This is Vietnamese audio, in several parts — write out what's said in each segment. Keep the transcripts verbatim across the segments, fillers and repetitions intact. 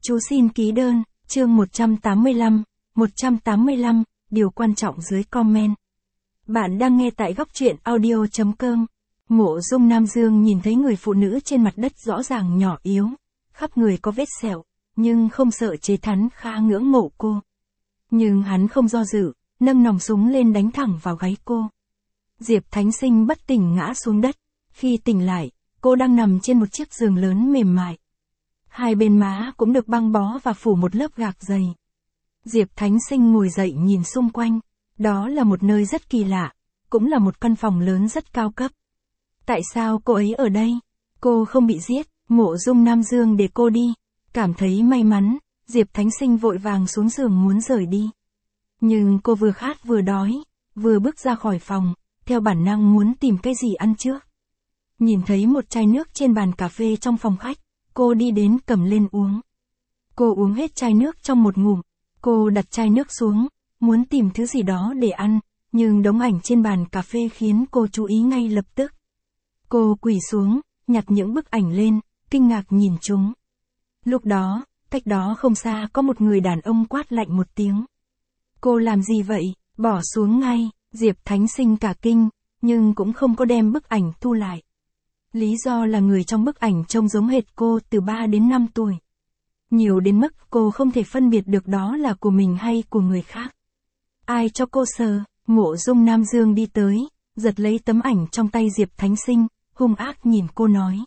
Chú xin ký đơn, chương một trăm tám mươi lăm, một trăm tám mươi lăm, điều quan trọng dưới comment. Bạn đang nghe tại góc truyện audio chấm com. Mộ Dung Nam Dương nhìn thấy người phụ nữ trên mặt đất rõ ràng nhỏ yếu, khắp người có vết sẹo, nhưng không sợ chế thắn khá ngưỡng mộ cô. Nhưng hắn không do dự, nâng nòng súng lên đánh thẳng vào gáy cô. Diệp Thánh Sinh bất tỉnh ngã xuống đất, khi tỉnh lại, cô đang nằm trên một chiếc giường lớn mềm mại. Hai bên má cũng được băng bó và phủ một lớp gạc dày. Diệp Thánh Sinh ngồi dậy nhìn xung quanh, đó là một nơi rất kỳ lạ, cũng là một căn phòng lớn rất cao cấp. Tại sao cô ấy ở đây? Cô không bị giết, Mộ Dung Nam Dương để cô đi. Cảm thấy may mắn, Diệp Thánh Sinh vội vàng xuống giường muốn rời đi. Nhưng cô vừa khát vừa đói, vừa bước ra khỏi phòng, theo bản năng muốn tìm cái gì ăn trước. Nhìn thấy một chai nước trên bàn cà phê trong phòng khách, cô đi đến cầm lên uống. Cô uống hết chai nước trong một ngụm, cô đặt chai nước xuống, muốn tìm thứ gì đó để ăn, nhưng đống ảnh trên bàn cà phê khiến cô chú ý ngay lập tức. Cô quỳ xuống, nhặt những bức ảnh lên, kinh ngạc nhìn chúng. Lúc đó, cách đó không xa có một người đàn ông quát lạnh một tiếng. Cô làm gì vậy? Bỏ xuống ngay. Diệp Thánh Sinh cả kinh, nhưng cũng không có đem bức ảnh thu lại. Lý do là người trong bức ảnh trông giống hệt cô từ ba đến năm tuổi. Nhiều đến mức cô không thể phân biệt được đó là của mình hay của người khác. Ai cho cô sờ? Mộ Dung Nam Dương đi tới, giật lấy tấm ảnh trong tay Diệp Thánh Sinh, hung ác nhìn cô nói.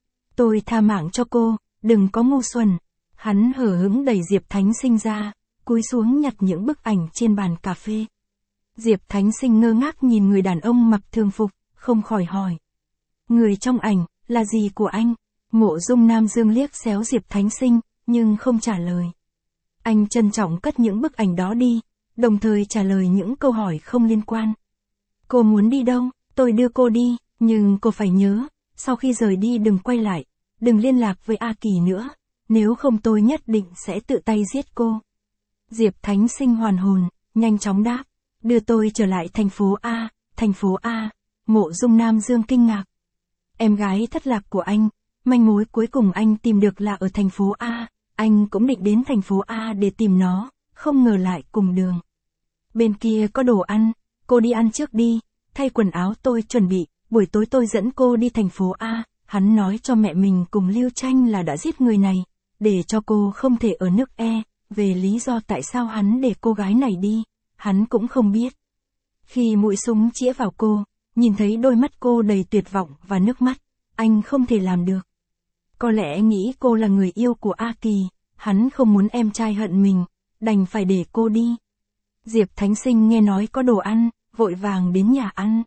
Tôi tha mạng cho cô, đừng có ngu xuẩn. Hắn hở hững đẩy Diệp Thánh Sinh ra, cúi xuống nhặt những bức ảnh trên bàn cà phê. Diệp Thánh Sinh ngơ ngác nhìn người đàn ông mặc thường phục, không khỏi hỏi. Người trong ảnh, là gì của anh? Mộ Dung Nam Dương liếc xéo Diệp Thánh Sinh, nhưng không trả lời. Anh trân trọng cất những bức ảnh đó đi, đồng thời trả lời những câu hỏi không liên quan. Cô muốn đi đâu? Tôi đưa cô đi, nhưng cô phải nhớ, sau khi rời đi đừng quay lại, đừng liên lạc với A Kỳ nữa, nếu không tôi nhất định sẽ tự tay giết cô. Diệp Thánh Sinh hoàn hồn, nhanh chóng đáp, đưa tôi trở lại thành phố A, thành phố A. Mộ Dung Nam Dương kinh ngạc. Em gái thất lạc của anh, manh mối cuối cùng anh tìm được là ở thành phố A, anh cũng định đến thành phố A để tìm nó, không ngờ lại cùng đường. Bên kia có đồ ăn, cô đi ăn trước đi, thay quần áo tôi chuẩn bị, buổi tối tôi dẫn cô đi thành phố A. Hắn nói cho mẹ mình cùng Lưu Tranh là đã giết người này, để cho cô không thể ở nước E, về lý do tại sao hắn để cô gái này đi, hắn cũng không biết. Khi mũi súng chĩa vào cô, nhìn thấy đôi mắt cô đầy tuyệt vọng và nước mắt, anh không thể làm được. Có lẽ nghĩ cô là người yêu của A Kỳ, hắn không muốn em trai hận mình, đành phải để cô đi. Diệp Thánh Sinh nghe nói có đồ ăn, vội vàng đến nhà ăn.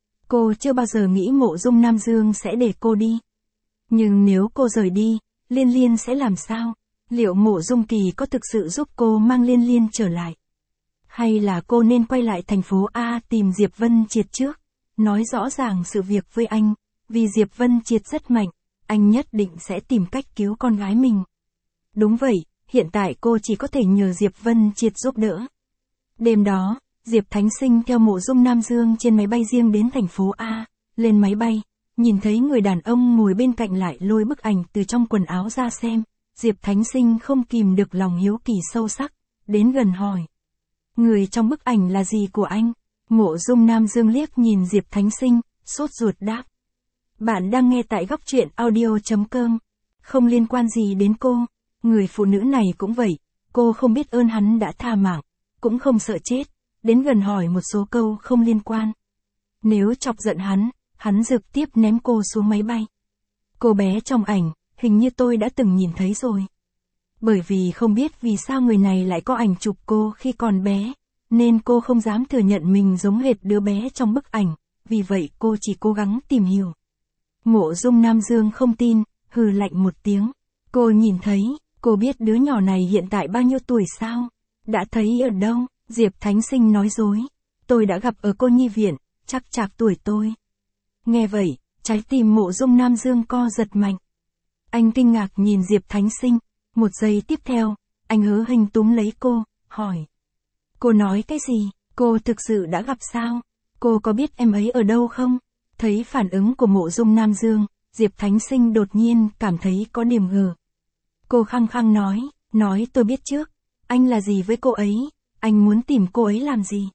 Cô chưa bao giờ nghĩ Mộ Dung Nam Dương sẽ để cô đi. Nhưng nếu cô rời đi, Liên Liên sẽ làm sao? Liệu Mộ Dung Kỳ có thực sự giúp cô mang Liên Liên trở lại? Hay là cô nên quay lại thành phố A tìm Diệp Vân Triệt trước? Nói rõ ràng sự việc với anh, vì Diệp Vân Triệt rất mạnh, anh nhất định sẽ tìm cách cứu con gái mình. Đúng vậy, hiện tại cô chỉ có thể nhờ Diệp Vân Triệt giúp đỡ. Đêm đó, Diệp Thánh Sinh theo Mộ Dung Nam Dương trên máy bay riêng đến thành phố A, lên máy bay, nhìn thấy người đàn ông ngồi bên cạnh lại lôi bức ảnh từ trong quần áo ra xem, Diệp Thánh Sinh không kìm được lòng hiếu kỳ sâu sắc, đến gần hỏi. Người trong bức ảnh là gì của anh? Mộ Dung Nam Dương liếc nhìn Diệp Thánh Sinh, sốt ruột đáp. Bạn đang nghe tại góc truyện audio chấm com. Không liên quan gì đến cô. Người phụ nữ này cũng vậy, cô không biết ơn hắn đã tha mạng, cũng không sợ chết, đến gần hỏi một số câu không liên quan. Nếu chọc giận hắn, hắn trực tiếp ném cô xuống máy bay. Cô bé trong ảnh, hình như tôi đã từng nhìn thấy rồi. Bởi vì không biết vì sao người này lại có ảnh chụp cô khi còn bé, nên cô không dám thừa nhận mình giống hệt đứa bé trong bức ảnh, vì vậy cô chỉ cố gắng tìm hiểu. Mộ Dung Nam Dương không tin, hừ lạnh một tiếng. Cô nhìn thấy, cô biết đứa nhỏ này hiện tại bao nhiêu tuổi sao? Đã thấy ở đâu? Diệp Thánh Sinh nói dối. Tôi đã gặp ở cô nhi viện, chắc chạc tuổi tôi. Nghe vậy, trái tim Mộ Dung Nam Dương co giật mạnh. Anh kinh ngạc nhìn Diệp Thánh Sinh, một giây tiếp theo, anh hớ hình túm lấy cô, hỏi. Cô nói cái gì? Cô thực sự đã gặp sao? Cô có biết em ấy ở đâu không? Thấy phản ứng của Mộ Dung Nam Dương, Diệp Thánh Sinh đột nhiên cảm thấy có điểm gờ. Cô khăng khăng nói, Nói tôi biết trước, anh là gì với cô ấy, anh muốn tìm cô ấy làm gì?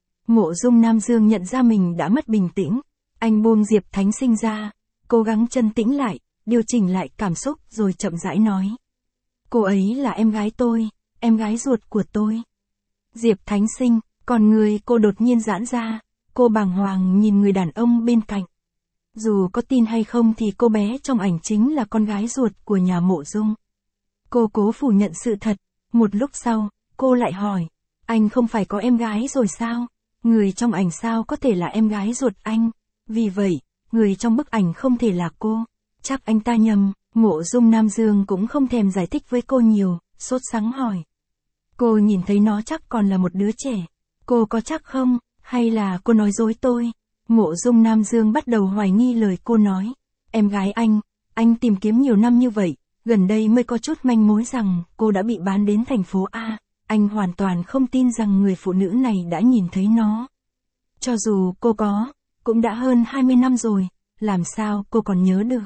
Mộ Dung Nam Dương nhận ra mình đã mất bình tĩnh, anh buông Diệp Thánh Sinh ra, cố gắng chân tĩnh lại, điều chỉnh lại cảm xúc rồi chậm rãi nói. Cô ấy là em gái tôi, em gái ruột của tôi. Diệp Thánh Sinh, còn người cô đột nhiên giãn ra, cô bàng hoàng nhìn người đàn ông bên cạnh. Dù có tin hay không thì cô bé trong ảnh chính là con gái ruột của nhà Mộ Dung. Cô cố phủ nhận sự thật, một lúc sau, cô lại hỏi, anh không phải có em gái rồi sao? Người trong ảnh sao có thể là em gái ruột anh? Vì vậy, người trong bức ảnh không thể là cô. Chắc anh ta nhầm. Mộ Dung Nam Dương cũng không thèm giải thích với cô nhiều, sốt sắng hỏi. Cô nhìn thấy nó chắc còn là một đứa trẻ. Cô có chắc không, hay là cô nói dối tôi? Mộ Dung Nam Dương bắt đầu hoài nghi lời cô nói. Em gái anh, anh tìm kiếm nhiều năm như vậy, gần đây mới có chút manh mối rằng cô đã bị bán đến thành phố A. Anh hoàn toàn không tin rằng người phụ nữ này đã nhìn thấy nó. Cho dù cô có, cũng đã hơn hai mươi năm rồi, làm sao cô còn nhớ được?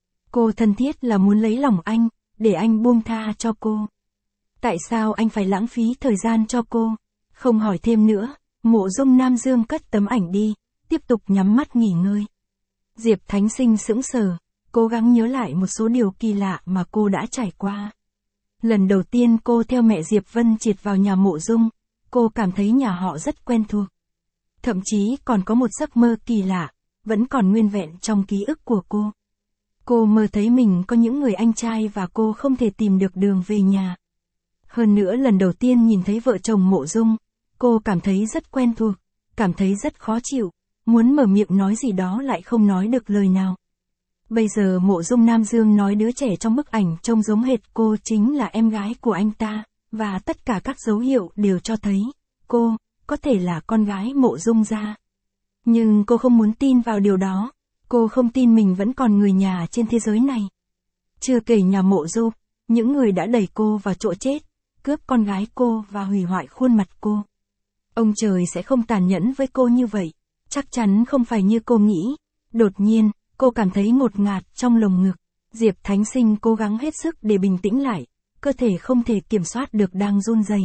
Cô thân thiết là muốn lấy lòng anh, để anh buông tha cho cô. Tại sao anh phải lãng phí thời gian cho cô? Không hỏi thêm nữa, Mộ Dung Nam Dương cất tấm ảnh đi, tiếp tục nhắm mắt nghỉ ngơi. Diệp Thánh Sinh sững sờ, cố gắng nhớ lại một số điều kỳ lạ mà cô đã trải qua. Lần đầu tiên cô theo mẹ Diệp Vân Triệt vào nhà Mộ Dung, cô cảm thấy nhà họ rất quen thuộc. Thậm chí còn có một giấc mơ kỳ lạ, vẫn còn nguyên vẹn trong ký ức của cô. Cô mơ thấy mình có những người anh trai và cô không thể tìm được đường về nhà. Hơn nữa lần đầu tiên nhìn thấy vợ chồng Mộ Dung, cô cảm thấy rất quen thuộc, cảm thấy rất khó chịu, muốn mở miệng nói gì đó lại không nói được lời nào. Bây giờ Mộ Dung Nam Dương nói đứa trẻ trong bức ảnh trông giống hệt cô chính là em gái của anh ta, và tất cả các dấu hiệu đều cho thấy, cô, có thể là con gái Mộ Dung gia. Nhưng cô không muốn tin vào điều đó, cô không tin mình vẫn còn người nhà trên thế giới này. Chưa kể nhà Mộ Dung, những người đã đẩy cô vào chỗ chết, cướp con gái cô và hủy hoại khuôn mặt cô. Ông trời sẽ không tàn nhẫn với cô như vậy, chắc chắn không phải như cô nghĩ. Đột nhiên, cô cảm thấy ngột ngạt trong lồng ngực. Diệp Thánh Sinh cố gắng hết sức để bình tĩnh lại, cơ thể không thể kiểm soát được đang run rẩy.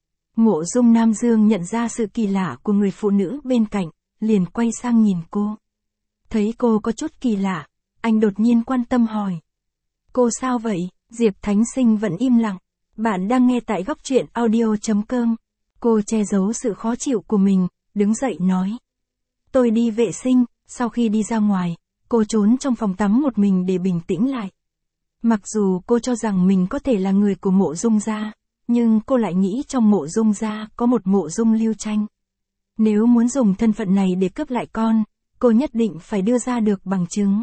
Mộ Dung Nam Dương nhận ra sự kỳ lạ của người phụ nữ bên cạnh, liền quay sang nhìn cô. Thấy cô có chút kỳ lạ, anh đột nhiên quan tâm hỏi. Cô sao vậy? Diệp Thánh Sinh vẫn im lặng. Bạn đang nghe tại góc truyện audio chấm com. Cô che giấu sự khó chịu của mình, đứng dậy nói. Tôi đi vệ sinh, sau khi đi ra ngoài, cô trốn trong phòng tắm một mình để bình tĩnh lại. Mặc dù cô cho rằng mình có thể là người của Mộ Dung gia, nhưng cô lại nghĩ trong Mộ Dung gia có một Mộ Dung Lưu Tranh. Nếu muốn dùng thân phận này để cướp lại con, cô nhất định phải đưa ra được bằng chứng.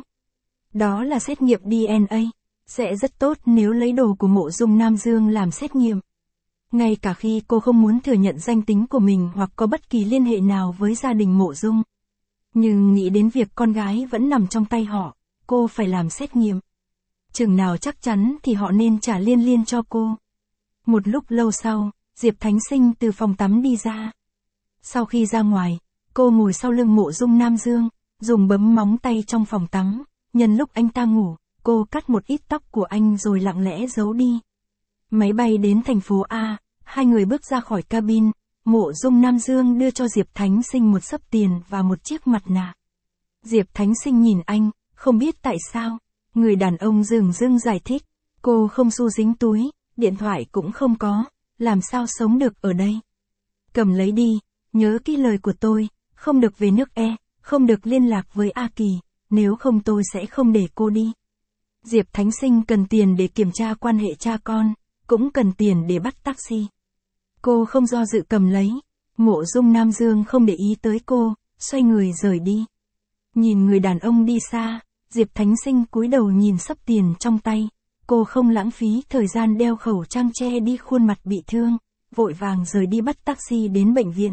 Đó là xét nghiệm đê en a, sẽ rất tốt nếu lấy đồ của Mộ Dung Nam Dương làm xét nghiệm. Ngay cả khi cô không muốn thừa nhận danh tính của mình hoặc có bất kỳ liên hệ nào với gia đình Mộ Dung. Nhưng nghĩ đến việc con gái vẫn nằm trong tay họ, cô phải làm xét nghiệm. Chừng nào chắc chắn thì họ nên trả liên liên cho cô. Một lúc lâu sau, Diệp Thánh Sinh từ phòng tắm đi ra. Sau khi ra ngoài, cô ngồi sau lưng Mộ Dung Nam Dương, dùng bấm móng tay trong phòng tắm. Nhân lúc anh ta ngủ, cô cắt một ít tóc của anh rồi lặng lẽ giấu đi. Máy bay đến thành phố A, hai người bước ra khỏi cabin. Mộ Dung Nam Dương đưa cho Diệp Thánh Sinh một xấp tiền và một chiếc mặt nạ. Diệp Thánh Sinh nhìn anh, không biết tại sao. Người đàn ông dửng dưng giải thích. Cô không xu dính túi, điện thoại cũng không có, làm sao sống được ở đây. Cầm lấy đi, nhớ kỹ lời của tôi, không được về nước E, không được liên lạc với A Kỳ, nếu không tôi sẽ không để cô đi. Diệp Thánh Sinh cần tiền để kiểm tra quan hệ cha con, cũng cần tiền để bắt taxi. Cô không do dự cầm lấy. Mộ Dung Nam Dương không để ý tới cô, xoay người rời đi. Nhìn người đàn ông đi xa, Diệp Thánh Sinh cúi đầu nhìn xấp tiền trong tay. Cô không lãng phí thời gian đeo khẩu trang che đi khuôn mặt bị thương, vội vàng rời đi bắt taxi đến bệnh viện.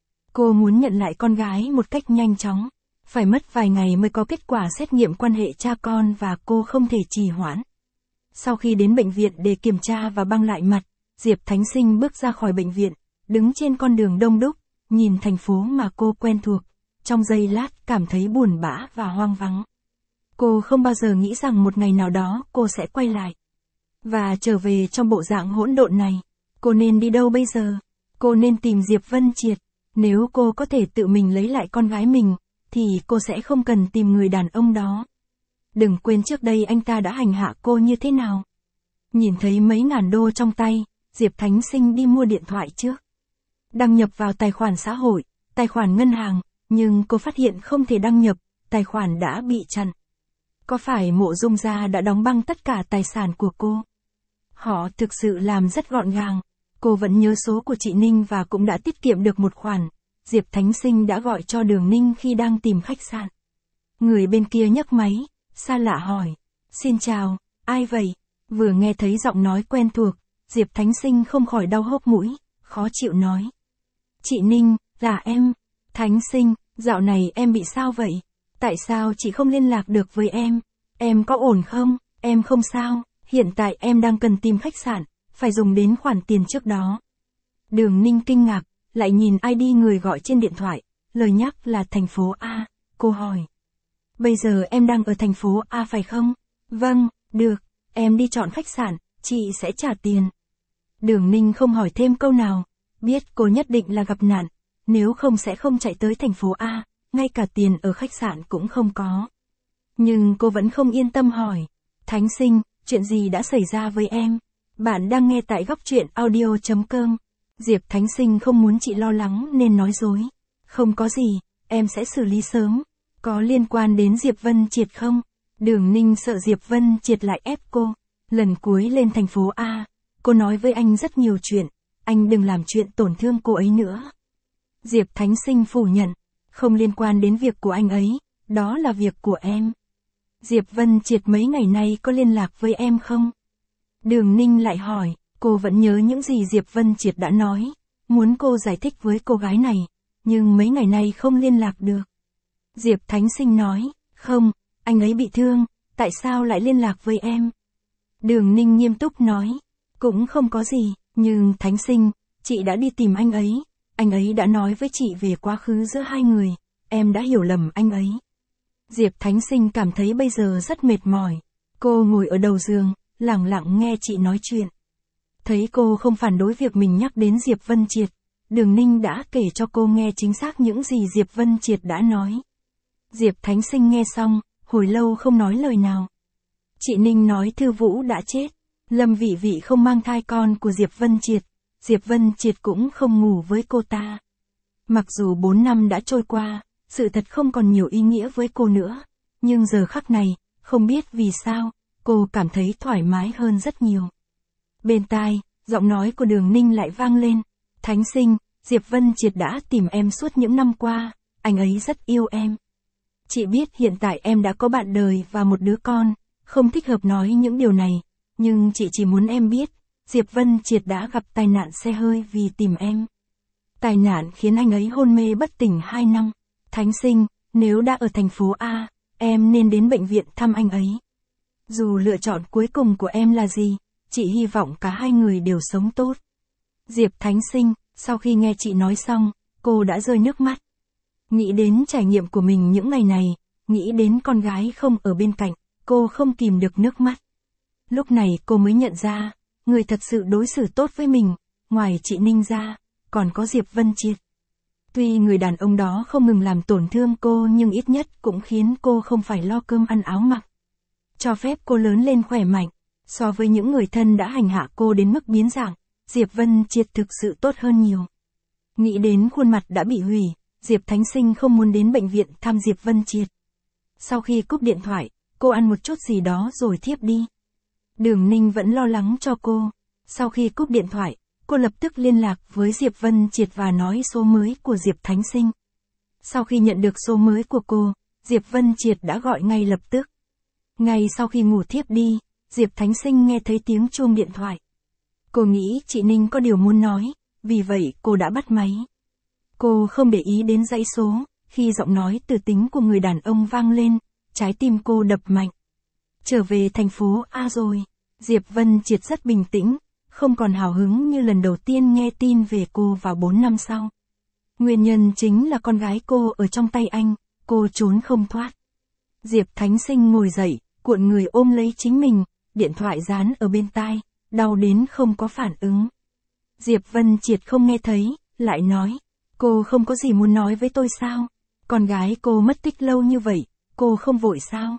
Cô muốn nhận lại con gái một cách nhanh chóng. Phải mất vài ngày mới có kết quả xét nghiệm quan hệ cha con và cô không thể trì hoãn. Sau khi đến bệnh viện để kiểm tra và băng lại mặt, Diệp Thánh Sinh bước ra khỏi bệnh viện, đứng trên con đường đông đúc, nhìn thành phố mà cô quen thuộc. Trong giây lát cảm thấy buồn bã và hoang vắng. Cô không bao giờ nghĩ rằng một ngày nào đó cô sẽ quay lại. Và trở về trong bộ dạng hỗn độn này. Cô nên đi đâu bây giờ? Cô nên tìm Diệp Vân Triệt. Nếu cô có thể tự mình lấy lại con gái mình, thì cô sẽ không cần tìm người đàn ông đó. Đừng quên trước đây anh ta đã hành hạ cô như thế nào. Nhìn thấy mấy ngàn đô trong tay, Diệp Thánh Sinh đi mua điện thoại trước. Đăng nhập vào tài khoản xã hội, tài khoản ngân hàng, nhưng cô phát hiện không thể đăng nhập, tài khoản đã bị chặn. Có phải Mộ Dung gia đã đóng băng tất cả tài sản của cô? Họ thực sự làm rất gọn gàng. Cô vẫn nhớ số của chị Ninh và cũng đã tiết kiệm được một khoản. Diệp Thánh Sinh đã gọi cho Đường Ninh khi đang tìm khách sạn. Người bên kia nhấc máy, xa lạ hỏi. Xin chào, ai vậy? Vừa nghe thấy giọng nói quen thuộc, Diệp Thánh Sinh không khỏi đau hốc mũi, khó chịu nói. Chị Ninh, là em. Thánh Sinh, dạo này em bị sao vậy? Tại sao chị không liên lạc được với em? Em có ổn không? Em không sao, hiện tại em đang cần tìm khách sạn, phải dùng đến khoản tiền trước đó. Đường Ninh kinh ngạc, lại nhìn i đê người gọi trên điện thoại, lời nhắc là thành phố A, cô hỏi. Bây giờ em đang ở thành phố A phải không? Vâng, được, em đi chọn khách sạn, chị sẽ trả tiền. Đường Ninh không hỏi thêm câu nào, biết cô nhất định là gặp nạn, nếu không sẽ không chạy tới thành phố A, ngay cả tiền ở khách sạn cũng không có. Nhưng cô vẫn không yên tâm hỏi, Thánh Sinh, chuyện gì đã xảy ra với em? Bạn đang nghe tại góc truyện audio chấm com. Diệp Thánh Sinh không muốn chị lo lắng nên nói dối. Không có gì, em sẽ xử lý sớm. Có liên quan đến Diệp Vân Triệt không? Đường Ninh sợ Diệp Vân Triệt lại ép cô. Lần cuối lên thành phố A, cô nói với anh rất nhiều chuyện. Anh đừng làm chuyện tổn thương cô ấy nữa. Diệp Thánh Sinh phủ nhận. Không liên quan đến việc của anh ấy, đó là việc của em. Diệp Vân Triệt mấy ngày nay có liên lạc với em không? Đường Ninh lại hỏi, cô vẫn nhớ những gì Diệp Vân Triệt đã nói, muốn cô giải thích với cô gái này, nhưng mấy ngày nay không liên lạc được. Diệp Thánh Sinh nói, không, anh ấy bị thương, tại sao lại liên lạc với em? Đường Ninh nghiêm túc nói, cũng không có gì, nhưng Thánh Sinh, chị đã đi tìm anh ấy, anh ấy đã nói với chị về quá khứ giữa hai người, em đã hiểu lầm anh ấy. Diệp Thánh Sinh cảm thấy bây giờ rất mệt mỏi, cô ngồi ở đầu giường, lặng lặng nghe chị nói chuyện. Thấy cô không phản đối việc mình nhắc đến Diệp Vân Triệt, Đường Ninh đã kể cho cô nghe chính xác những gì Diệp Vân Triệt đã nói. Diệp Thánh Sinh nghe xong, hồi lâu không nói lời nào. Chị Ninh nói Thư Vũ đã chết, Lâm Vị Vị không mang thai con của Diệp Vân Triệt, Diệp Vân Triệt cũng không ngủ với cô ta. Mặc dù bốn năm đã trôi qua, sự thật không còn nhiều ý nghĩa với cô nữa, nhưng giờ khắc này, không biết vì sao, cô cảm thấy thoải mái hơn rất nhiều. Bên tai, giọng nói của Đường Ninh lại vang lên, Thánh Sinh, Diệp Vân Triệt đã tìm em suốt những năm qua, anh ấy rất yêu em. Chị biết hiện tại em đã có bạn đời và một đứa con, không thích hợp nói những điều này, nhưng chị chỉ muốn em biết, Diệp Vân Triệt đã gặp tai nạn xe hơi vì tìm em. Tai nạn khiến anh ấy hôn mê bất tỉnh hai năm. Thánh Sinh, nếu đã ở thành phố A, em nên đến bệnh viện thăm anh ấy. Dù lựa chọn cuối cùng của em là gì, chị hy vọng cả hai người đều sống tốt. Diệp Thánh Sinh, sau khi nghe chị nói xong, cô đã rơi nước mắt. Nghĩ đến trải nghiệm của mình những ngày này, nghĩ đến con gái không ở bên cạnh, cô không kìm được nước mắt. Lúc này cô mới nhận ra, người thật sự đối xử tốt với mình, ngoài chị Ninh ra, còn có Diệp Vân Triệt. Tuy người đàn ông đó không ngừng làm tổn thương cô nhưng ít nhất cũng khiến cô không phải lo cơm ăn áo mặc. Cho phép cô lớn lên khỏe mạnh. So với những người thân đã hành hạ cô đến mức biến dạng, Diệp Vân Triệt thực sự tốt hơn nhiều. Nghĩ đến khuôn mặt đã bị hủy, Diệp Thánh Sinh không muốn đến bệnh viện thăm Diệp Vân Triệt. Sau khi cúp điện thoại, cô ăn một chút gì đó rồi thiếp đi. Đường Ninh vẫn lo lắng cho cô. Sau khi cúp điện thoại, cô lập tức liên lạc với Diệp Vân Triệt và nói số mới của Diệp Thánh Sinh. Sau khi nhận được số mới của cô, Diệp Vân Triệt đã gọi ngay lập tức. Ngay sau khi ngủ thiếp đi, Diệp Thánh Sinh nghe thấy tiếng chuông điện thoại. Cô nghĩ chị Ninh có điều muốn nói, vì vậy cô đã bắt máy. Cô không để ý đến dãy số, khi giọng nói từ tính của người đàn ông vang lên, trái tim cô đập mạnh. Trở về thành phố A rồi, Diệp Vân Triệt rất bình tĩnh, không còn hào hứng như lần đầu tiên nghe tin về cô vào bốn năm sau. Nguyên nhân chính là con gái cô ở trong tay anh, cô trốn không thoát. Diệp Thánh Sinh ngồi dậy, cuộn người ôm lấy chính mình, điện thoại dán ở bên tai, đau đến không có phản ứng. Diệp Vân Triệt không nghe thấy, lại nói, cô không có gì muốn nói với tôi sao? Con gái cô mất tích lâu như vậy, cô không vội sao?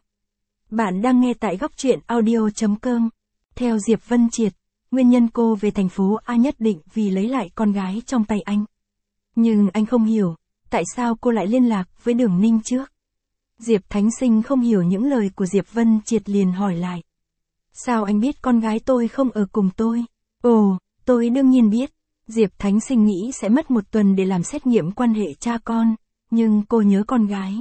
Bạn đang nghe tại góc truyện audio chấm com. Theo Diệp Vân Triệt, nguyên nhân cô về thành phố A nhất định vì lấy lại con gái trong tay anh. Nhưng anh không hiểu, tại sao cô lại liên lạc với Đường Ninh trước? Diệp Thánh Sinh không hiểu những lời của Diệp Vân Triệt liền hỏi lại. Sao anh biết con gái tôi không ở cùng tôi? Ồ, tôi đương nhiên biết. Diệp Thánh Sinh nghĩ sẽ mất một tuần để làm xét nghiệm quan hệ cha con, nhưng cô nhớ con gái.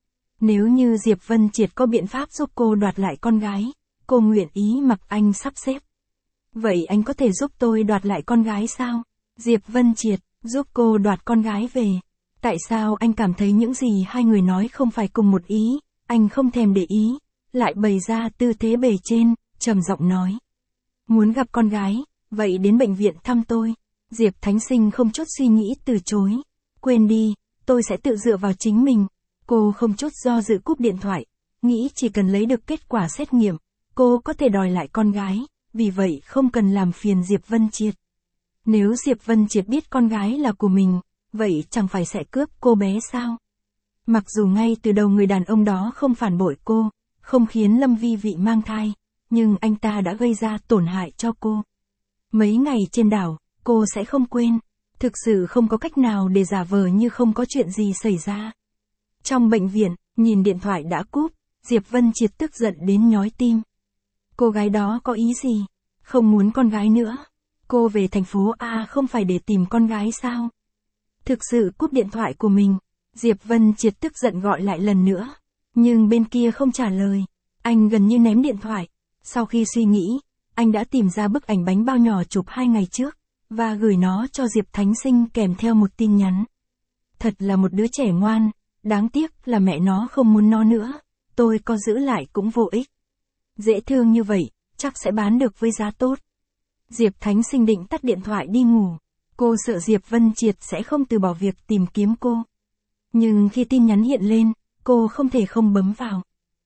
Nếu như Diệp Vân Triệt có biện pháp giúp cô đoạt lại con gái, cô nguyện ý mặc anh sắp xếp. Vậy anh có thể giúp tôi đoạt lại con gái sao? Diệp Vân Triệt, giúp cô đoạt con gái về. Tại sao anh cảm thấy những gì hai người nói không phải cùng một ý, anh không thèm để ý, lại bày ra tư thế bề trên, trầm giọng nói. Muốn gặp con gái, vậy đến bệnh viện thăm tôi. Diệp Thánh Sinh không chút suy nghĩ từ chối. Quên đi, tôi sẽ tự dựa vào chính mình. Cô không chút do dự cúp điện thoại, nghĩ chỉ cần lấy được kết quả xét nghiệm, cô có thể đòi lại con gái, vì vậy không cần làm phiền Diệp Vân Triệt. Nếu Diệp Vân Triệt biết con gái là của mình, vậy chẳng phải sẽ cướp cô bé sao? Mặc dù ngay từ đầu người đàn ông đó không phản bội cô, không khiến Lâm Vi Vị mang thai, nhưng anh ta đã gây ra tổn hại cho cô. Mấy ngày trên đảo, cô sẽ không quên, thực sự không có cách nào để giả vờ như không có chuyện gì xảy ra. Trong bệnh viện, nhìn điện thoại đã cúp, Diệp Vân Triệt tức giận đến nhói tim. Cô gái đó có ý gì? Không muốn con gái nữa. Cô về thành phố A không phải để tìm con gái sao? Thực sự cúp điện thoại của mình, Diệp Vân Triệt tức giận gọi lại lần nữa. Nhưng bên kia không trả lời. Anh gần như ném điện thoại. Sau khi suy nghĩ, anh đã tìm ra bức ảnh bánh bao nhỏ chụp hai ngày trước, và gửi nó cho Diệp Thánh Sinh kèm theo một tin nhắn. Thật là một đứa trẻ ngoan, đáng tiếc là mẹ nó không muốn nó nữa, tôi có giữ lại cũng vô ích. Dễ thương như vậy, chắc sẽ bán được với giá tốt. Diệp Thánh Sinh định tắt điện thoại đi ngủ. Cô sợ Diệp Vân Triệt sẽ không từ bỏ việc tìm kiếm cô. Nhưng khi tin nhắn hiện lên, cô không thể không bấm vào.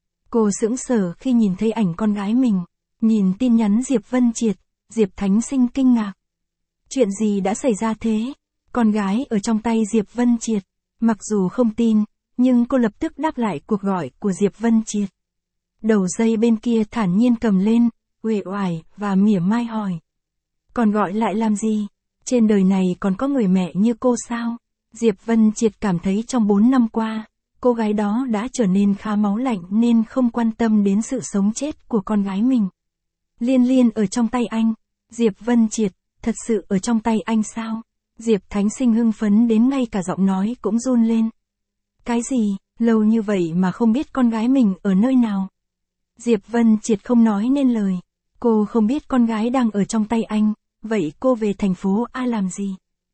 Cô sững sờ khi nhìn thấy ảnh con gái mình. Nhìn tin nhắn Diệp Vân Triệt, Diệp Thánh Sinh kinh ngạc. Chuyện gì đã xảy ra thế? Con gái ở trong tay Diệp Vân Triệt. Mặc dù không tin, nhưng cô lập tức đáp lại cuộc gọi của Diệp Vân Triệt. Đầu dây bên kia thản nhiên cầm lên, uể oải và mỉa mai hỏi. Còn gọi lại làm gì? Trên đời này còn có người mẹ như cô sao? Diệp Vân Triệt cảm thấy trong bốn năm qua, cô gái đó đã trở nên khá máu lạnh nên không quan tâm đến sự sống chết của con gái mình. Liên Liên ở trong tay anh. Diệp Vân Triệt, thật sự ở trong tay anh sao? Diệp Thánh Sinh hưng phấn đến ngay cả giọng nói cũng run lên. Cái gì, lâu như vậy mà không biết con gái mình ở nơi nào? Diệp Vân Triệt không nói nên lời. Cô không biết con gái đang ở trong tay anh, vậy cô về thành phố A làm gì?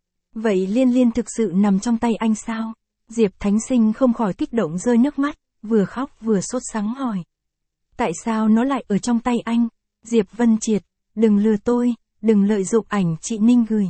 Vậy Liên Liên thực sự nằm trong tay anh sao? Diệp Thánh Sinh không khỏi kích động rơi nước mắt, vừa khóc vừa sốt sắng hỏi. Tại sao nó lại ở trong tay anh? Diệp Vân Triệt, đừng lừa tôi, đừng lợi dụng ảnh chị Ninh gửi.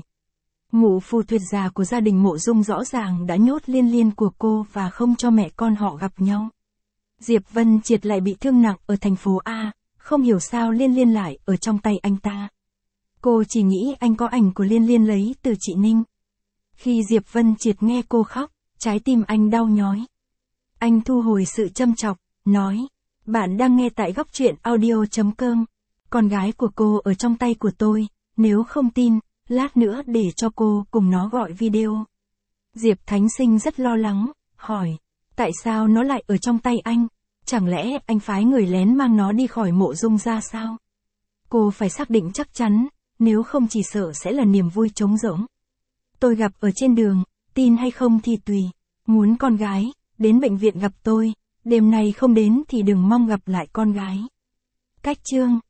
Mụ phù tuyệt già của gia đình Mộ Dung rõ ràng đã nhốt Liên Liên của cô và không cho mẹ con họ gặp nhau. Diệp Vân Triệt lại bị thương nặng ở thành phố A, không hiểu sao Liên Liên lại ở trong tay anh ta. Cô chỉ nghĩ anh có ảnh của Liên Liên lấy từ chị Ninh. Khi Diệp Vân Triệt nghe cô khóc, trái tim anh đau nhói. Anh thu hồi sự châm chọc, nói, bạn đang nghe tại góc truyện audio chấm com. Con gái của cô ở trong tay của tôi, nếu không tin, lát nữa để cho cô cùng nó gọi video. Diệp Thánh Sinh rất lo lắng, hỏi, tại sao nó lại ở trong tay anh? Chẳng lẽ anh phái người lén mang nó đi khỏi Mộ Dung ra sao? Cô phải xác định chắc chắn, nếu không chỉ sợ sẽ là niềm vui trống rỗng. Tôi gặp ở trên đường, tin hay không thì tùy. Muốn con gái, đến bệnh viện gặp tôi, đêm nay không đến thì đừng mong gặp lại con gái. Cách chương